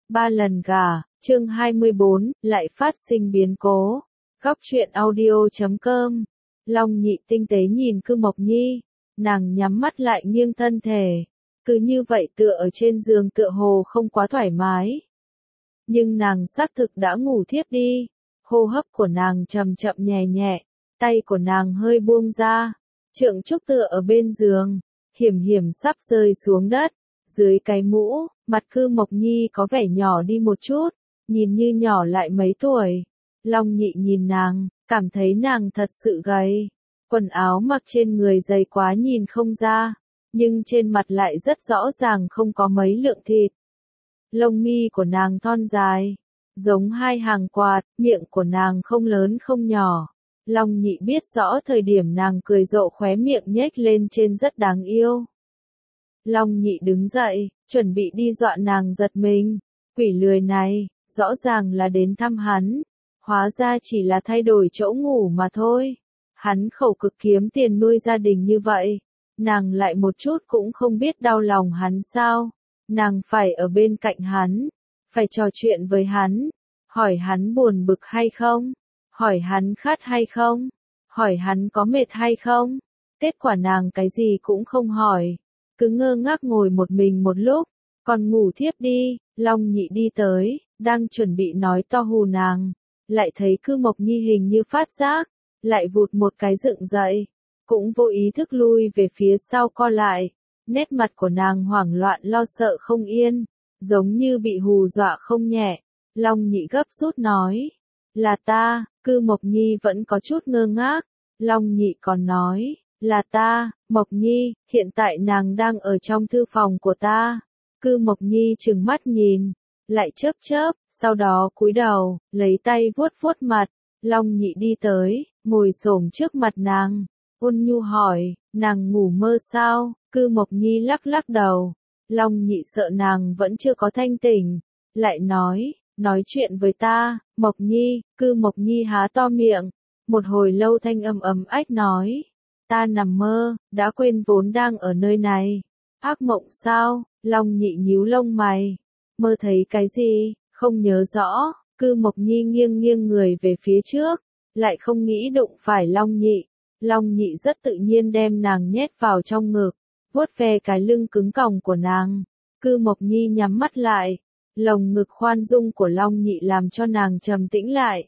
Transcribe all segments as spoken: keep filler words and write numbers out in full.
Ba lần gả, chương hai mươi bốn, lại phát sinh biến cố. Góc truyện audio chấm com. Long Nhị tinh tế nhìn Cư Mộc Nhi, nàng nhắm mắt lại nghiêng thân thể, cứ như vậy tựa ở trên giường tựa hồ không quá thoải mái. Nhưng nàng xác thực đã ngủ thiếp đi, hô hấp của nàng chậm chậm nhẹ nhẹ, tay của nàng hơi buông ra, Trượng Trúc tựa ở bên giường, hiểm hiểm sắp rơi xuống đất. Dưới cái mũ, mặt Cư Mộc Nhi có vẻ nhỏ đi một chút, nhìn như nhỏ lại mấy tuổi. Long Nhị nhìn nàng, cảm thấy nàng thật sự gầy. Quần áo mặc trên người dày quá nhìn không ra, nhưng trên mặt lại rất rõ ràng không có mấy lượng thịt. Lông mi của nàng thon dài, giống hai hàng quạt, miệng của nàng không lớn không nhỏ. Long Nhị biết rõ thời điểm nàng cười rộ khóe miệng nhếch lên trên rất đáng yêu. Long Nhị đứng dậy, chuẩn bị đi dọa nàng giật mình. Quỷ lười này, rõ ràng là đến thăm hắn. Hóa ra chỉ là thay đổi chỗ ngủ mà thôi. Hắn khổ cực kiếm tiền nuôi gia đình như vậy. Nàng lại một chút cũng không biết đau lòng hắn sao. Nàng phải ở bên cạnh hắn. Phải trò chuyện với hắn. Hỏi hắn buồn bực hay không. Hỏi hắn khát hay không. Hỏi hắn có mệt hay không. Kết quả nàng cái gì cũng không hỏi. Cứ ngơ ngác ngồi một mình một lúc, còn ngủ thiếp đi. Long Nhị đi tới, đang chuẩn bị nói to hù nàng, lại thấy Cư Mộc Nhi hình như phát giác, lại vụt một cái dựng dậy, cũng vô ý thức lui về phía sau co lại, nét mặt của nàng hoảng loạn lo sợ không yên, giống như bị hù dọa không nhẹ. Long Nhị gấp rút nói, là ta. Cư Mộc Nhi vẫn có chút ngơ ngác. Long Nhị còn nói, là ta, Mộc Nhi, hiện tại nàng đang ở trong thư phòng của ta. Cư Mộc Nhi trừng mắt nhìn, lại chớp chớp, sau đó cúi đầu, lấy tay vuốt vuốt mặt. Long Nhị đi tới, ngồi xổm trước mặt nàng, ôn nhu hỏi, nàng ngủ mơ sao? Cư Mộc Nhi lắc lắc đầu. Long Nhị sợ nàng vẫn chưa có thanh tỉnh, lại nói, nói chuyện với ta, Mộc Nhi. Cư Mộc Nhi há to miệng, một hồi lâu thanh âm ấm ách nói, ta nằm mơ, đã quên vốn đang ở nơi này. Ác mộng sao? Long Nhị nhíu lông mày. Mơ thấy cái gì? Không nhớ rõ. Cư Mộc Nhi nghiêng nghiêng người về phía trước, lại không nghĩ đụng phải Long Nhị. Long Nhị rất tự nhiên đem nàng nhét vào trong ngực, vuốt ve cái lưng cứng còng của nàng. Cư Mộc Nhi nhắm mắt lại, lồng ngực khoan dung của Long Nhị làm cho nàng trầm tĩnh lại.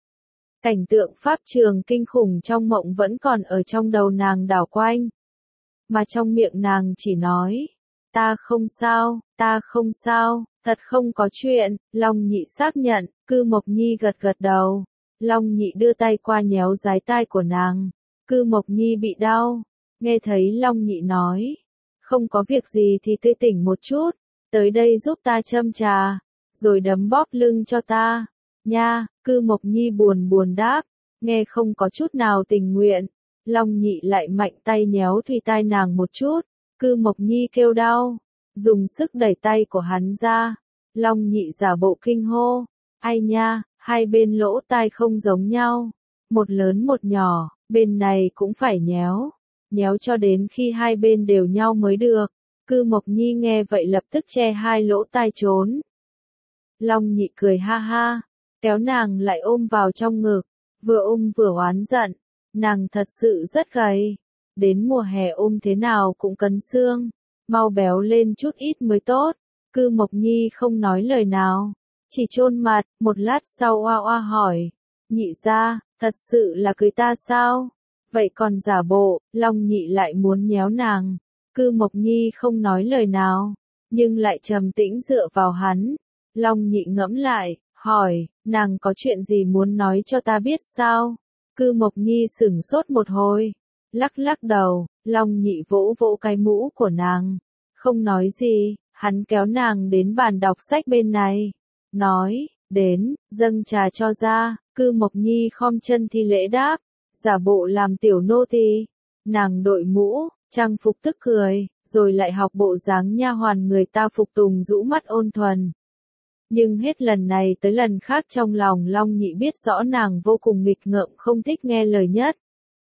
Cảnh tượng pháp trường kinh khủng trong mộng vẫn còn ở trong đầu nàng đảo quanh. Mà trong miệng nàng chỉ nói, ta không sao, ta không sao, thật không có chuyện. Long Nhị xác nhận. Cư Mộc Nhi gật gật đầu. Long Nhị đưa tay qua nhéo dái tai của nàng. Cư Mộc Nhi bị đau. Nghe thấy Long Nhị nói, không có việc gì thì tươi tỉnh một chút, tới đây giúp ta châm trà, rồi đấm bóp lưng cho ta. Nha. Cư Mộc Nhi buồn buồn đáp, nghe không có chút nào tình nguyện. Long Nhị lại mạnh tay nhéo thùy tai nàng một chút. Cư Mộc Nhi kêu đau, dùng sức đẩy tay của hắn ra. Long Nhị giả bộ kinh hô, ai nha, hai bên lỗ tai không giống nhau, một lớn một nhỏ, bên này cũng phải nhéo, nhéo cho đến khi hai bên đều nhau mới được. Cư Mộc Nhi nghe vậy lập tức che hai lỗ tai trốn. Long Nhị cười ha ha, kéo nàng lại ôm vào trong ngực, vừa ôm vừa oán giận, nàng thật sự rất gầy, đến mùa hè ôm thế nào cũng cấn xương, mau béo lên chút ít mới tốt. Cư Mộc Nhi không nói lời nào, chỉ chôn mặt. Một lát sau oa oa hỏi, Nhị gia, thật sự là cưới ta sao? Vậy còn giả bộ. Long Nhị lại muốn nhéo nàng. Cư Mộc Nhi không nói lời nào, nhưng lại trầm tĩnh dựa vào hắn. Long Nhị ngẫm lại, hỏi, nàng có chuyện gì muốn nói cho ta biết sao? Cư Mộc Nhi sửng sốt một hồi, lắc lắc đầu. Long Nhị vỗ vỗ cái mũ của nàng, không nói gì. Hắn kéo nàng đến bàn đọc sách bên này, nói, đến, dâng trà cho ra. Cư Mộc Nhi khom chân thi lễ đáp, giả bộ làm tiểu nô tỳ. Nàng đội mũ, trang phục tức cười, rồi lại học bộ dáng nha hoàn người ta phục tùng rũ mắt ôn thuần. Nhưng hết lần này tới lần khác trong lòng Long Nhị biết rõ nàng vô cùng nghịch ngợm không thích nghe lời nhất.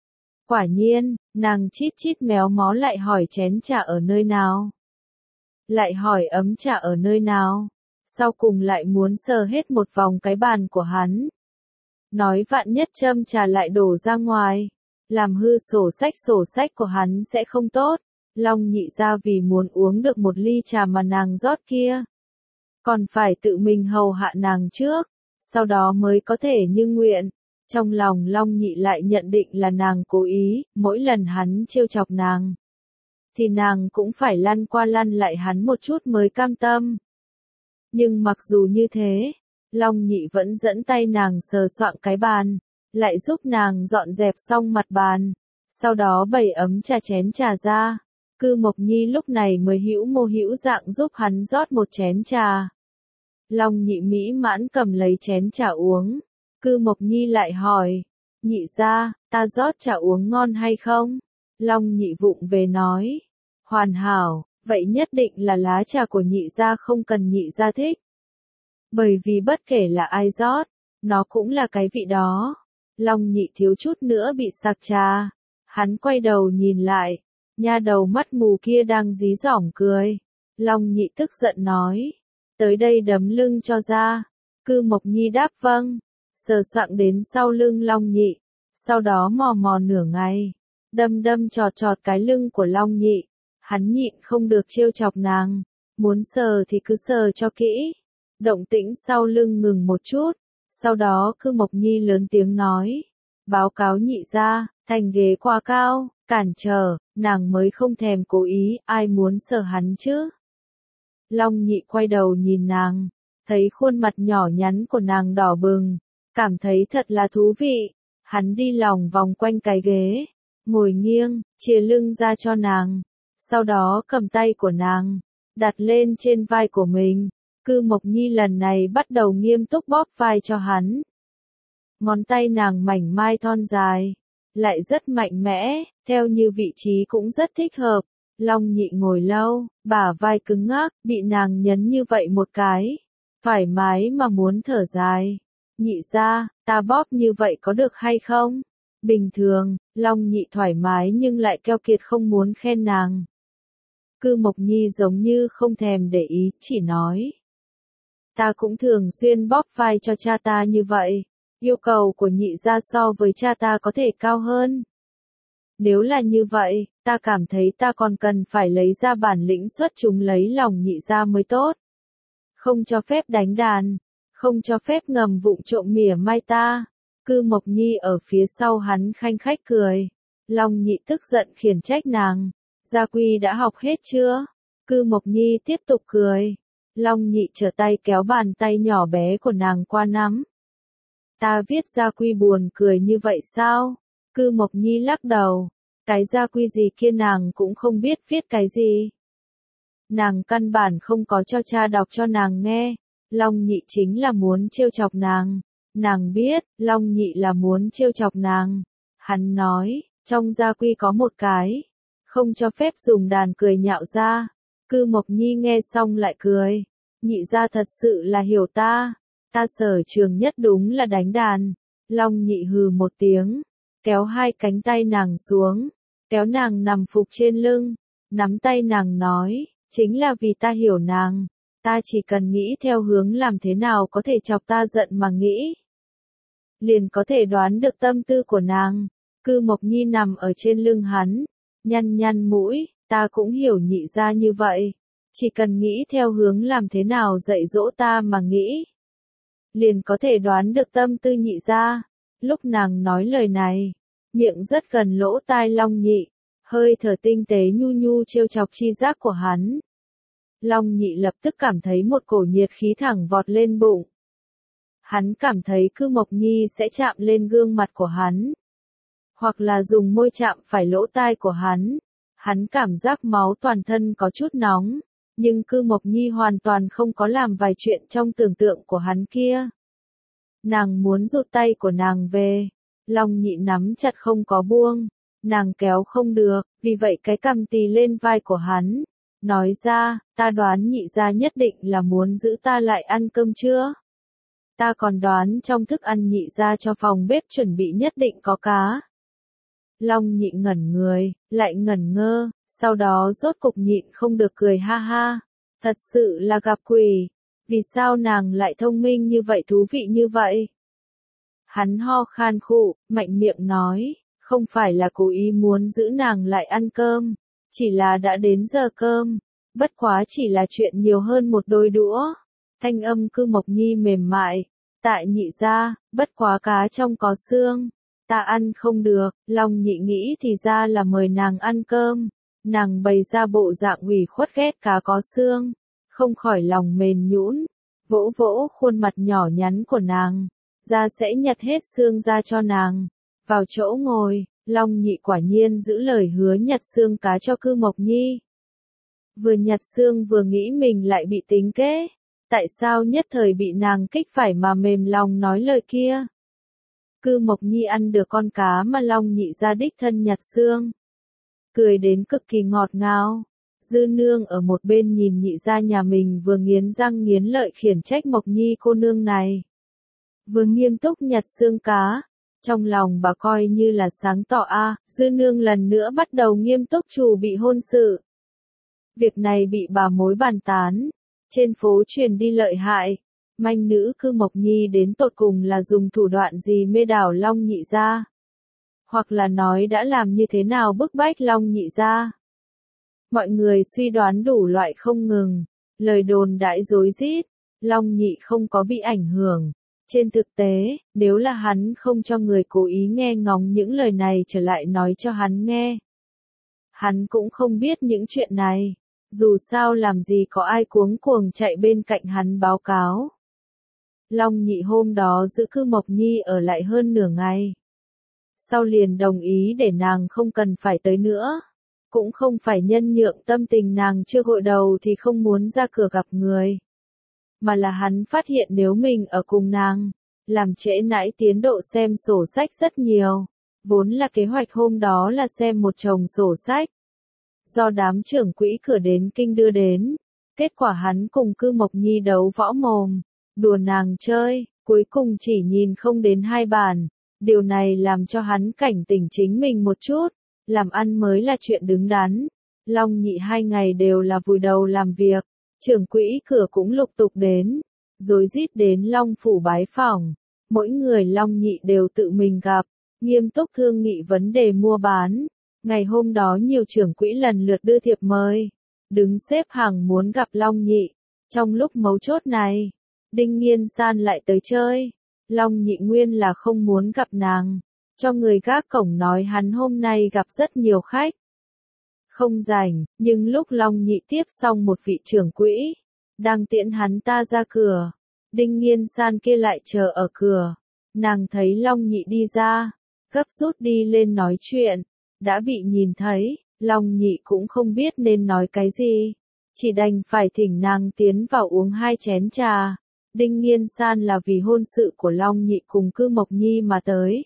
Quả nhiên, nàng chít chít méo mó lại hỏi chén trà ở nơi nào. Lại hỏi ấm trà ở nơi nào. sau cùng lại muốn sờ hết một vòng cái bàn của hắn. Nói vạn nhất châm trà lại đổ ra ngoài, làm hư sổ sách sổ sách của hắn sẽ không tốt. Long nhị gia vì muốn uống được một ly trà mà nàng rót kia, còn phải tự mình hầu hạ nàng trước, sau đó mới có thể như nguyện. Trong lòng Long nhị lại nhận định là nàng cố ý, mỗi lần hắn trêu chọc nàng, thì nàng cũng phải lăn qua lăn lại hắn một chút mới cam tâm. Nhưng mặc dù như thế, Long nhị vẫn dẫn tay nàng sờ soạng cái bàn, lại giúp nàng dọn dẹp xong mặt bàn, sau đó bày ấm trà chén trà ra. Cư Mộc Nhi lúc này mới hữu mô hữu dạng giúp hắn rót một chén trà. Long nhị mỹ mãn cầm lấy chén trà uống. Cư Mộc Nhi lại hỏi, nhị gia, ta rót trà uống ngon hay không? Long nhị vụng về nói, hoàn hảo, vậy nhất định là lá trà của nhị gia không cần nhị gia thích. Bởi vì bất kể là ai rót, nó cũng là cái vị đó. Long nhị thiếu chút nữa bị sặc trà. Hắn quay đầu nhìn lại, nha đầu mắt mù kia đang dí dỏm cười. Long nhị tức giận nói, tới đây đấm lưng cho ra. Cư Mộc Nhi đáp vâng, sờ soạng đến sau lưng Long nhị, sau đó mò mò nửa ngày, đâm đâm chọt chọt cái lưng của Long nhị. Hắn nhịn không được trêu chọc nàng, muốn sờ thì cứ sờ cho kỹ. Động tĩnh sau lưng ngừng một chút, sau đó Cư Mộc Nhi lớn tiếng nói, báo cáo nhị gia, thành ghế quá cao, cản trở, nàng mới không thèm cố ý, ai muốn sờ hắn chứ. Long nhị quay đầu nhìn nàng, thấy khuôn mặt nhỏ nhắn của nàng đỏ bừng, cảm thấy thật là thú vị. Hắn đi lòng vòng quanh cái ghế, ngồi nghiêng, chia lưng ra cho nàng, sau đó cầm tay của nàng, đặt lên trên vai của mình. Cư Mộc Nhi lần này bắt đầu nghiêm túc bóp vai cho hắn. Ngón tay nàng mảnh mai thon dài, lại rất mạnh mẽ, theo như vị trí cũng rất thích hợp. Long nhị ngồi lâu, bả vai cứng ngắc, bị nàng nhấn như vậy một cái, thoải mái mà muốn thở dài. Nhị gia, ta bóp như vậy có được hay không? Bình thường, Long nhị thoải mái nhưng lại keo kiệt không muốn khen nàng. Cư Mộc Nhi giống như không thèm để ý, chỉ nói, ta cũng thường xuyên bóp vai cho cha ta như vậy, yêu cầu của nhị gia so với cha ta có thể cao hơn. Nếu là như vậy, ta cảm thấy ta còn cần phải lấy ra bản lĩnh xuất chúng lấy lòng nhị gia mới tốt. Không cho phép đánh đàn, không cho phép ngầm vụng trộm mỉa mai ta. Cư Mộc Nhi ở phía sau hắn khanh khách cười. Long nhị tức giận khiển trách nàng, gia quy đã học hết chưa? Cư Mộc Nhi tiếp tục cười. Long nhị trở tay kéo bàn tay nhỏ bé của nàng qua nắm. Ta viết gia quy buồn cười như vậy sao? Cư Mộc Nhi lắc đầu. Cái gia quy gì kia nàng cũng không biết viết cái gì. Nàng căn bản không có cho cha đọc cho nàng nghe. Long nhị chính là muốn trêu chọc nàng. Nàng biết, Long nhị là muốn trêu chọc nàng. Hắn nói, trong gia quy có một cái, không cho phép dùng đàn cười nhạo ra. Cư Mộc Nhi nghe xong lại cười. Nhị gia thật sự là hiểu ta. Ta sở trường nhất đúng là đánh đàn. Long nhị hừ một tiếng, kéo hai cánh tay nàng xuống, kéo nàng nằm phục trên lưng, nắm tay nàng nói, chính là vì ta hiểu nàng, ta chỉ cần nghĩ theo hướng làm thế nào có thể chọc ta giận mà nghĩ, liền có thể đoán được tâm tư của nàng. Cư Mộc Nhi nằm ở trên lưng hắn, nhăn nhăn mũi, ta cũng hiểu nhị gia như vậy, chỉ cần nghĩ theo hướng làm thế nào dạy dỗ ta mà nghĩ, liền có thể đoán được tâm tư nhị gia. Lúc nàng nói lời này, miệng rất gần lỗ tai Long nhị, hơi thở tinh tế nhu nhu trêu chọc chi giác của hắn. Long nhị lập tức cảm thấy một cổ nhiệt khí thẳng vọt lên bụng. Hắn cảm thấy Cư Mộc Nhi sẽ chạm lên gương mặt của hắn, hoặc là dùng môi chạm phải lỗ tai của hắn. Hắn cảm giác máu toàn thân có chút nóng, nhưng Cư Mộc Nhi hoàn toàn không có làm vài chuyện trong tưởng tượng của hắn kia. Nàng muốn rụt tay của nàng về, Long nhị nắm chặt không có buông, nàng kéo không được, vì vậy cái cằm tì lên vai của hắn, nói ra, ta đoán nhị gia nhất định là muốn giữ ta lại ăn cơm trưa. Ta còn đoán trong thức ăn nhị gia cho phòng bếp chuẩn bị nhất định có cá. Long nhị ngẩn người, lại ngẩn ngơ, sau đó rốt cục nhịn không được cười ha ha, thật sự là gặp quỷ. Vì sao nàng lại thông minh như vậy, thú vị như vậy? Hắn ho khan khụ, mạnh miệng nói, không phải là cố ý muốn giữ nàng lại ăn cơm, chỉ là đã đến giờ cơm, bất quá chỉ là chuyện nhiều hơn một đôi đũa. Thanh âm Cư Mộc Nhi mềm mại, tại nhị gia, bất quá cá trong có xương, ta ăn không được. Long Nhị nghĩ thì ra là mời nàng ăn cơm, nàng bày ra bộ dạng ủy khuất ghét cá có xương, không khỏi lòng mềm nhũn, vỗ vỗ khuôn mặt nhỏ nhắn của nàng, ra sẽ nhặt hết xương ra cho nàng. Vào chỗ ngồi, Long Nhị quả nhiên giữ lời hứa nhặt xương cá cho Cư Mộc Nhi. Vừa nhặt xương vừa nghĩ mình lại bị tính kế, tại sao nhất thời bị nàng kích phải mà mềm lòng nói lời kia. Cư Mộc Nhi ăn được con cá mà Long Nhị ra đích thân nhặt xương, cười đến cực kỳ ngọt ngào. Dư Nương ở một bên nhìn nhị gia nhà mình vừa nghiến răng nghiến lợi khiển trách Mộc Nhi cô nương này, vừa nghiêm túc nhặt xương cá. Trong lòng bà coi như là sáng tỏ a, à, Dư Nương lần nữa bắt đầu nghiêm túc chuẩn bị hôn sự. Việc này bị bà mối bàn tán, trên phố truyền đi lợi hại, manh nữ Cư Mộc Nhi đến tột cùng là dùng thủ đoạn gì mê đảo Long Nhị gia, hoặc là nói đã làm như thế nào bức bách Long Nhị gia. Mọi người suy đoán đủ loại không ngừng, lời đồn đãi rối rít, Long Nhị không có bị ảnh hưởng. Trên thực tế, nếu là hắn không cho người cố ý nghe ngóng những lời này trở lại nói cho hắn nghe, hắn cũng không biết những chuyện này. Dù sao làm gì có ai cuống cuồng chạy bên cạnh hắn báo cáo. Long Nhị hôm đó giữ Cư Mộc Nhi ở lại hơn nửa ngày, sau liền đồng ý để nàng không cần phải tới nữa. Cũng không phải nhân nhượng tâm tình nàng chưa gội đầu thì không muốn ra cửa gặp người, mà là hắn phát hiện nếu mình ở cùng nàng, làm trễ nải tiến độ xem sổ sách rất nhiều. Vốn là kế hoạch hôm đó là xem một chồng sổ sách, do đám trưởng quỹ cửa đến kinh đưa đến, kết quả hắn cùng Cư Mộc Nhi đấu võ mồm, đùa nàng chơi, cuối cùng chỉ nhìn không đến hai bản. Điều này làm cho hắn cảnh tỉnh chính mình một chút, làm ăn mới là chuyện đứng đắn. Long Nhị hai ngày đều là vùi đầu làm việc, trưởng quỹ cửa cũng lục tục đến, rối rít đến Long phủ bái phỏng. Mỗi người Long Nhị đều tự mình gặp, nghiêm túc thương nghị vấn đề mua bán. Ngày hôm đó nhiều trưởng quỹ lần lượt đưa thiệp mời, đứng xếp hàng muốn gặp Long Nhị. Trong lúc mấu chốt này, Đinh Nghiên San lại tới chơi. Long Nhị nguyên là không muốn gặp nàng, cho người gác cổng nói hắn hôm nay gặp rất nhiều khách, không rảnh. Nhưng lúc Long Nhị tiếp xong một vị trưởng quỹ, đang tiễn hắn ta ra cửa, Đinh Nghiên San kia lại chờ ở cửa. Nàng thấy Long Nhị đi ra, gấp rút đi lên nói chuyện, đã bị nhìn thấy, Long Nhị cũng không biết nên nói cái gì, chỉ đành phải thỉnh nàng tiến vào uống hai chén trà. Đinh Nghiên San là vì hôn sự của Long Nhị cùng Cư Mộc Nhi mà tới.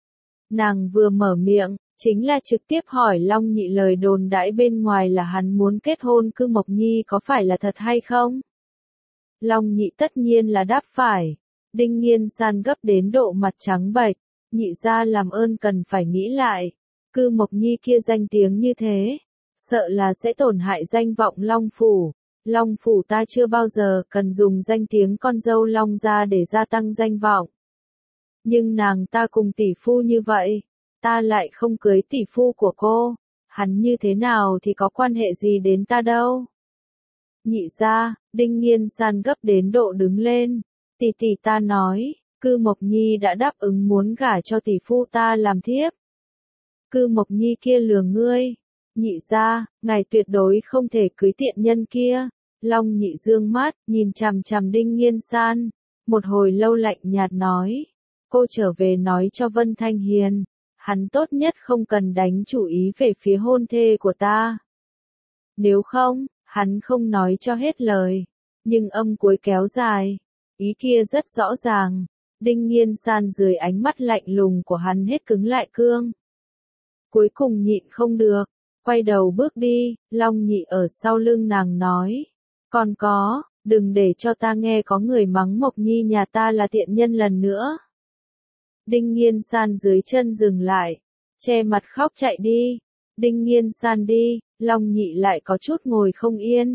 Nàng vừa mở miệng, chính là trực tiếp hỏi Long Nhị lời đồn đãi bên ngoài là hắn muốn kết hôn Cư Mộc Nhi có phải là thật hay không? Long Nhị tất nhiên là đáp phải. Đinh Nghiên San gấp đến độ mặt trắng bệch, nhị gia làm ơn cần phải nghĩ lại. Cư Mộc Nhi kia danh tiếng như thế, sợ là sẽ tổn hại danh vọng Long phủ. Long phủ ta chưa bao giờ cần dùng danh tiếng con dâu Long gia để gia tăng danh vọng. Nhưng nàng ta cùng tỷ phu như vậy, ta lại không cưới tỷ phu của cô, hắn như thế nào thì có quan hệ gì đến ta đâu. Nhị gia, Đinh Nghiên San gấp đến độ đứng lên, tỷ tỷ ta nói, Cư Mộc Nhi đã đáp ứng muốn gả cho tỷ phu ta làm thiếp. Cư Mộc Nhi kia lừa ngươi, nhị gia, ngài tuyệt đối không thể cưới tiện nhân kia. Long Nhị dương mắt, nhìn chằm chằm Đinh Nghiên San, một hồi lâu lạnh nhạt nói, cô trở về nói cho Vân Thanh Hiền, hắn tốt nhất không cần đánh chủ ý về phía hôn thê của ta. Nếu không, hắn không nói cho hết lời, nhưng âm cuối kéo dài, ý kia rất rõ ràng. Đinh Nghiên San dưới ánh mắt lạnh lùng của hắn hết cứng lại cương. Cuối cùng nhịn không được, quay đầu bước đi. Long Nhị ở sau lưng nàng nói, còn có, đừng để cho ta nghe có người mắng Mộc Nhi nhà ta là tiện nhân lần nữa. Đinh Nghiên San dưới chân dừng lại, che mặt khóc chạy đi. Đinh Nghiên San đi, Long Nhị lại có chút ngồi không yên,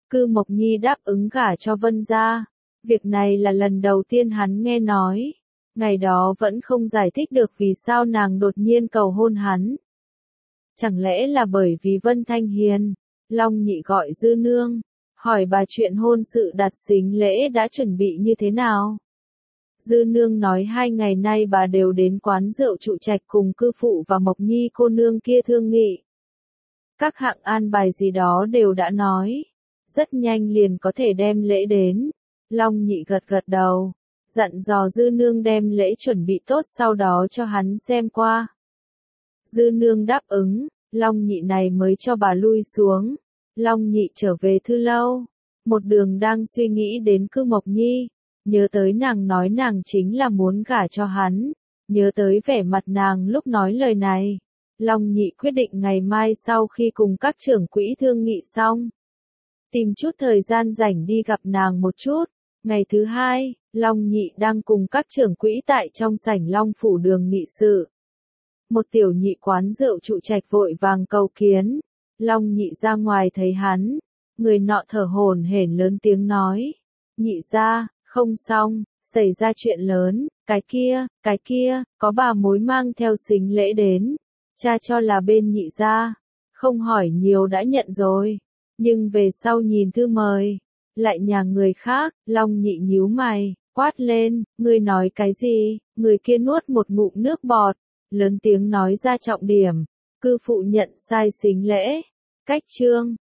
Cư Mộc Nhi đáp ứng gả cho Vân gia. Việc này là lần đầu tiên hắn nghe nói. Ngày đó vẫn không giải thích được vì sao nàng đột nhiên cầu hôn hắn. Chẳng lẽ là bởi vì Vân Thanh Hiền? Long Nhị gọi Dư Nương, hỏi bà chuyện hôn sự đặt sính lễ đã chuẩn bị như thế nào. Dư Nương nói hai ngày nay bà đều đến quán rượu Trụ Trạch cùng cư phụ và Mộc Nhi cô nương kia thương nghị. Các hạng an bài gì đó đều đã nói. Rất nhanh liền có thể đem lễ đến. Long Nhị gật gật đầu, dặn dò Dư Nương đem lễ chuẩn bị tốt sau đó cho hắn xem qua. Dư Nương đáp ứng, Long Nhị này mới cho bà lui xuống. Long Nhị trở về thư lâu, một đường đang suy nghĩ đến Cư Mộc Nhi, nhớ tới nàng nói nàng chính là muốn gả cho hắn, nhớ tới vẻ mặt nàng lúc nói lời này. Long Nhị quyết định ngày mai sau khi cùng các trưởng quỹ thương nghị xong, tìm chút thời gian rảnh đi gặp nàng một chút. Ngày thứ hai, Long Nhị đang cùng các trưởng quỹ tại trong sảnh Long Phủ đường nghị sự. Một tiểu nhị quán rượu Trụ Trạch vội vàng cầu kiến. Long Nhị ra ngoài thấy hắn, người nọ thở hổn hển lớn tiếng nói. Nhị gia, không xong, xảy ra chuyện lớn, cái kia, cái kia, có bà mối mang theo sính lễ đến. Cha cho là bên nhị gia, không hỏi nhiều đã nhận rồi. Nhưng về sau nhìn thư mời, lại nhà người khác. Long Nhị nhíu mày, quát lên, ngươi nói cái gì? Người kia nuốt một ngụm nước bọt, lớn tiếng nói ra trọng điểm. Cư phụ nhận sai sính lễ. Cách chương